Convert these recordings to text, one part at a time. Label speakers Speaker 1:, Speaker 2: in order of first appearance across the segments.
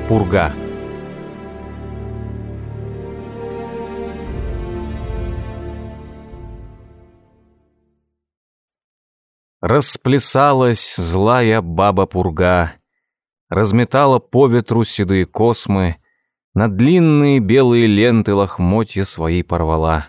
Speaker 1: Пурга. Расплясалась злая баба-пурга, разметала по ветру седые космы, на длинные белые ленты лохмотья свои порвала.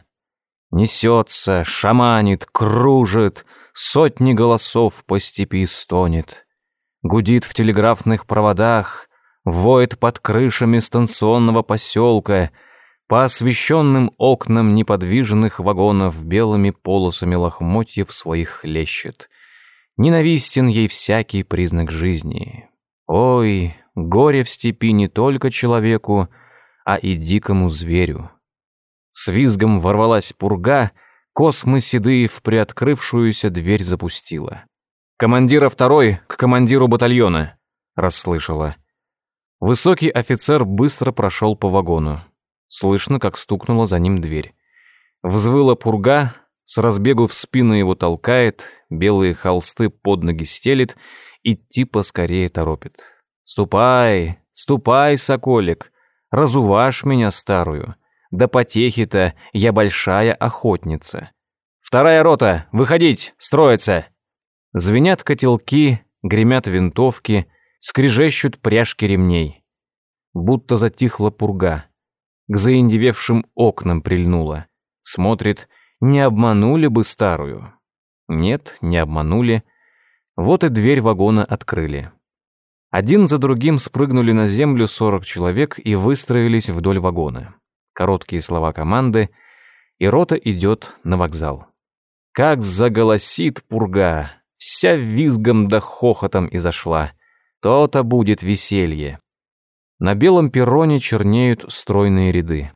Speaker 1: Несется, шаманит, кружит, сотни голосов по степи стонет. Гудит в телеграфных проводах, воет под крышами станционного поселка, по освещенным окнам неподвижных вагонов белыми полосами лохмотьев своих хлещет. Ненавистен ей всякий признак жизни. Ой, горе в степи не только человеку, а и дикому зверю. С визгом ворвалась пурга, космы седые в приоткрывшуюся дверь запустила. «Командира второй к командиру батальона!» — расслышала. Высокий офицер быстро прошел по вагону. Слышно, как стукнула за ним дверь. Взвыла пурга, с разбегу в спину его толкает, белые холсты под ноги стелит, идти поскорее торопит. «Ступай, ступай, соколик, разувашь меня старую. Да потехи-то я большая охотница. Вторая рота, выходить, строиться!» Звенят котелки, гремят винтовки, скрежещут пряжки ремней. Будто затихла пурга. К заиндевевшим окнам прильнула. Смотрит, не обманули бы старую. Нет, не обманули. Вот и дверь вагона открыли. Один за другим спрыгнули на землю 40 человек и выстроились вдоль вагона. Короткие слова команды, и рота идет на вокзал. Как заголосит пурга, вся визгом да хохотом изошла. То-то будет веселье. На белом перроне чернеют стройные ряды.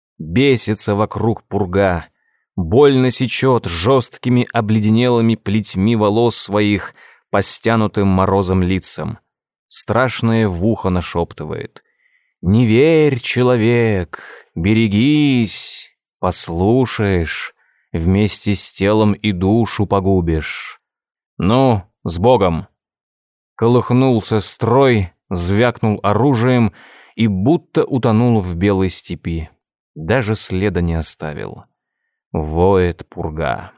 Speaker 1: Бесится вокруг пурга, больно сечет жесткими обледенелыми плетьми волос своих по стянутым морозом лицам. Страшное в ухо нашептывает: «Не верь, человек, берегись, послушаешь, вместе с телом и душу погубишь. Ну, с Богом!» Колыхнулся строй, звякнул оружием и будто утонул в белой степи. Даже следа не оставил. Воет пурга.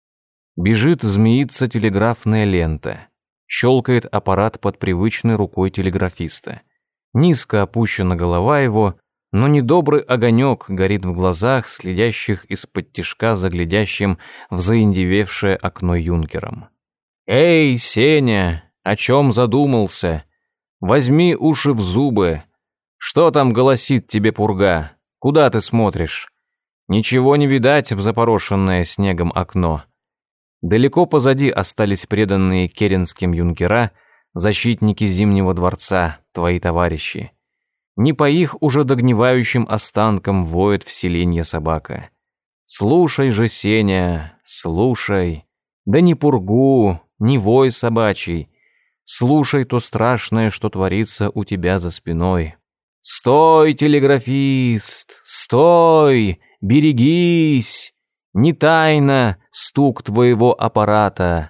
Speaker 1: Бежит змеится телеграфная лента. Щелкает аппарат под привычной рукой телеграфиста. Низко опущена голова его, но недобрый огонек горит в глазах, следящих из-под тишка за глядящим в заиндевевшее окно юнкером. «Эй, Сеня, о чем задумался? Возьми уши в зубы. Что там голосит тебе пурга? Куда ты смотришь? Ничего не видать в запорошенное снегом окно. Далеко позади остались преданные керенским юнкера, защитники Зимнего дворца, твои товарищи. Не по их уже догнивающим останкам воет в селенье собака. Слушай же, Сеня, слушай. Да не пургу, не вой собачий. Слушай то страшное, что творится у тебя за спиной. Стой, телеграфист, стой, берегись. Не тайна стук твоего аппарата.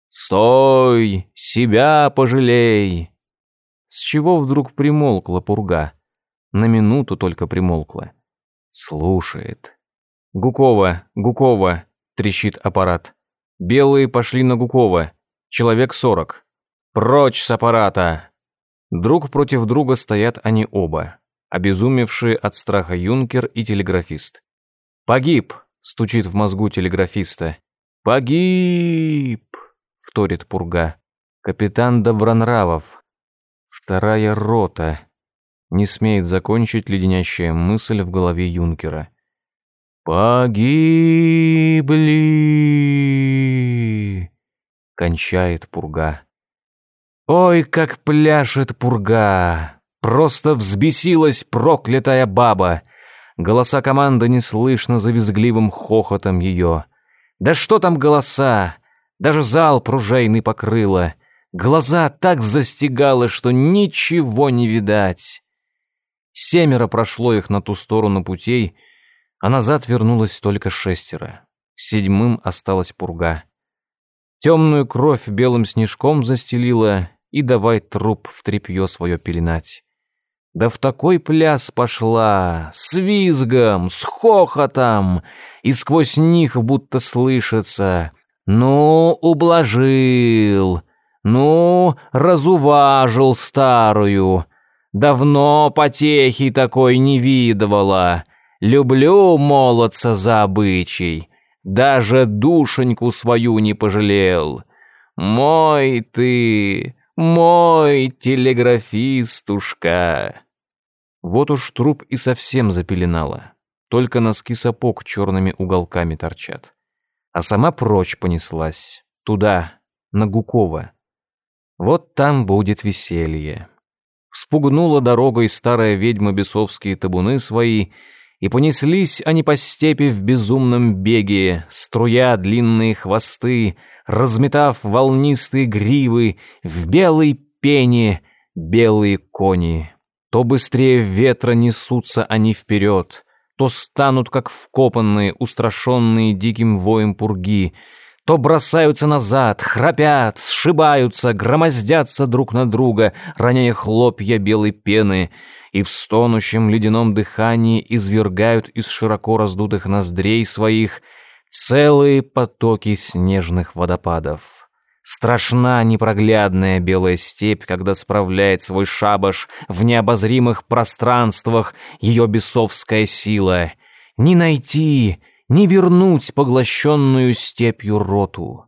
Speaker 1: Стой, себя пожалей. С чего вдруг примолкла пурга? На минуту только примолкла. Слушает. Гукова, Гукова, трещит аппарат. Белые пошли на Гукова. Человек 40. Прочь с аппарата. Друг против друга стоят они оба, обезумевшие от страха юнкер и телеграфист. «Погиб!» — стучит в мозгу телеграфиста. «Погиб!» — вторит пурга. «Капитан Добронравов. Вторая рота». Не смеет закончить леденящая мысль в голове юнкера. «Погибли!» — кончает пурга. Ой, как пляшет пурга! Просто взбесилась проклятая баба! Голоса команды не слышно за визгливым хохотом ее. Да что там голоса? Даже зал пружейный покрыло. Глаза так застигало, что ничего не видать. 7 прошло их на ту сторону путей, а назад вернулось только 6. 7 осталась пурга. Темную кровь белым снежком застелила, и давай труп в тряпье свое пеленать. Да в такой пляс пошла, с визгом, с хохотом, и сквозь них будто слышится: «Ну, ублажил, ну, разуважил старую, давно потехи такой не видывала, люблю молодца за обычай, даже душеньку свою не пожалел. Мой ты, мой телеграфистушка». Вот уж труп и совсем запеленало, только носки сапог черными уголками торчат. А сама прочь понеслась, туда, на Гуково. Вот там будет веселье. Вспугнула дорогой старая ведьма бесовские табуны свои, и понеслись они по степи в безумном беге, струя длинные хвосты, разметав волнистые гривы, в белой пене белые кони. То быстрее ветра несутся они вперед, то станут, как вкопанные, устрашенные диким воем пурги, то бросаются назад, храпят, сшибаются, громоздятся друг на друга, роняя хлопья белой пены, и в стонущем ледяном дыхании извергают из широко раздутых ноздрей своих целые потоки снежных водопадов. Страшна непроглядная белая степь, когда справляет свой шабаш в необозримых пространствах ее бесовская сила. Не найти, не вернуть поглощенную степью роту.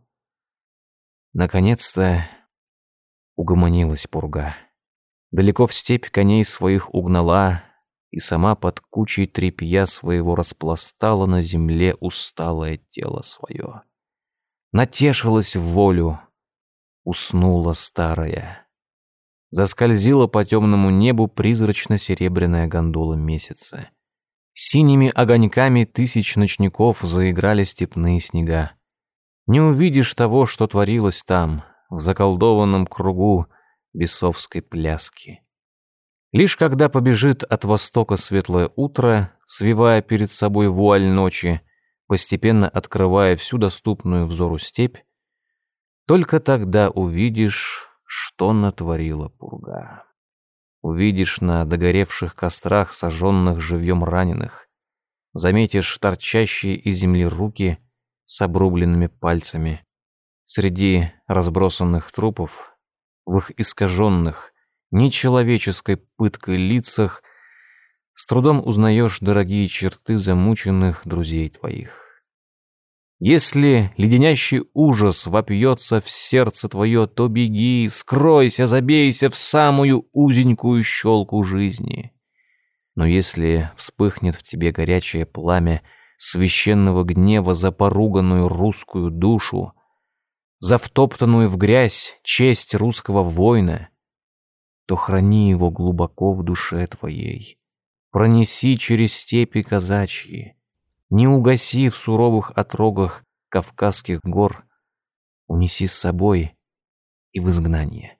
Speaker 1: Наконец-то угомонилась пурга. Далеко в степь коней своих угнала, и сама под кучей тряпья своего распластала на земле усталое тело свое. Натешилась в волю, уснула старая. Заскользила по темному небу призрачно-серебряная гондола месяца. Синими огоньками тысяч ночников заиграли степные снега. Не увидишь того, что творилось там, в заколдованном кругу бесовской пляски. Лишь когда побежит от востока светлое утро, свивая перед собой вуаль ночи, постепенно открывая всю доступную взору степь, только тогда увидишь, что натворила пурга. Увидишь на догоревших кострах сожженных живьем раненых, заметишь торчащие из земли руки с обрубленными пальцами. Среди разбросанных трупов, в их искаженных, нечеловеческой пыткой лицах, с трудом узнаешь дорогие черты замученных друзей твоих. Если леденящий ужас вопьется в сердце твое, то беги, скройся, забейся в самую узенькую щелку жизни. Но если вспыхнет в тебе горячее пламя священного гнева за поруганную русскую душу, за втоптанную в грязь честь русского воина, то храни его глубоко в душе твоей, пронеси через степи казачьи, не угаси в суровых отрогах Кавказских гор, унеси с собой и в изгнание.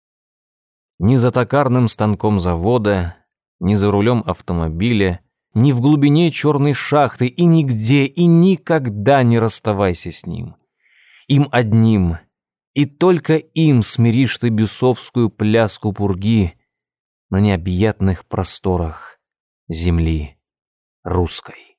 Speaker 1: Ни за токарным станком завода, ни за рулем автомобиля, ни в глубине черной шахты, и нигде, и никогда не расставайся с ним. Им одним, и только им смиришь ты бесовскую пляску пурги на необъятных просторах земли русской.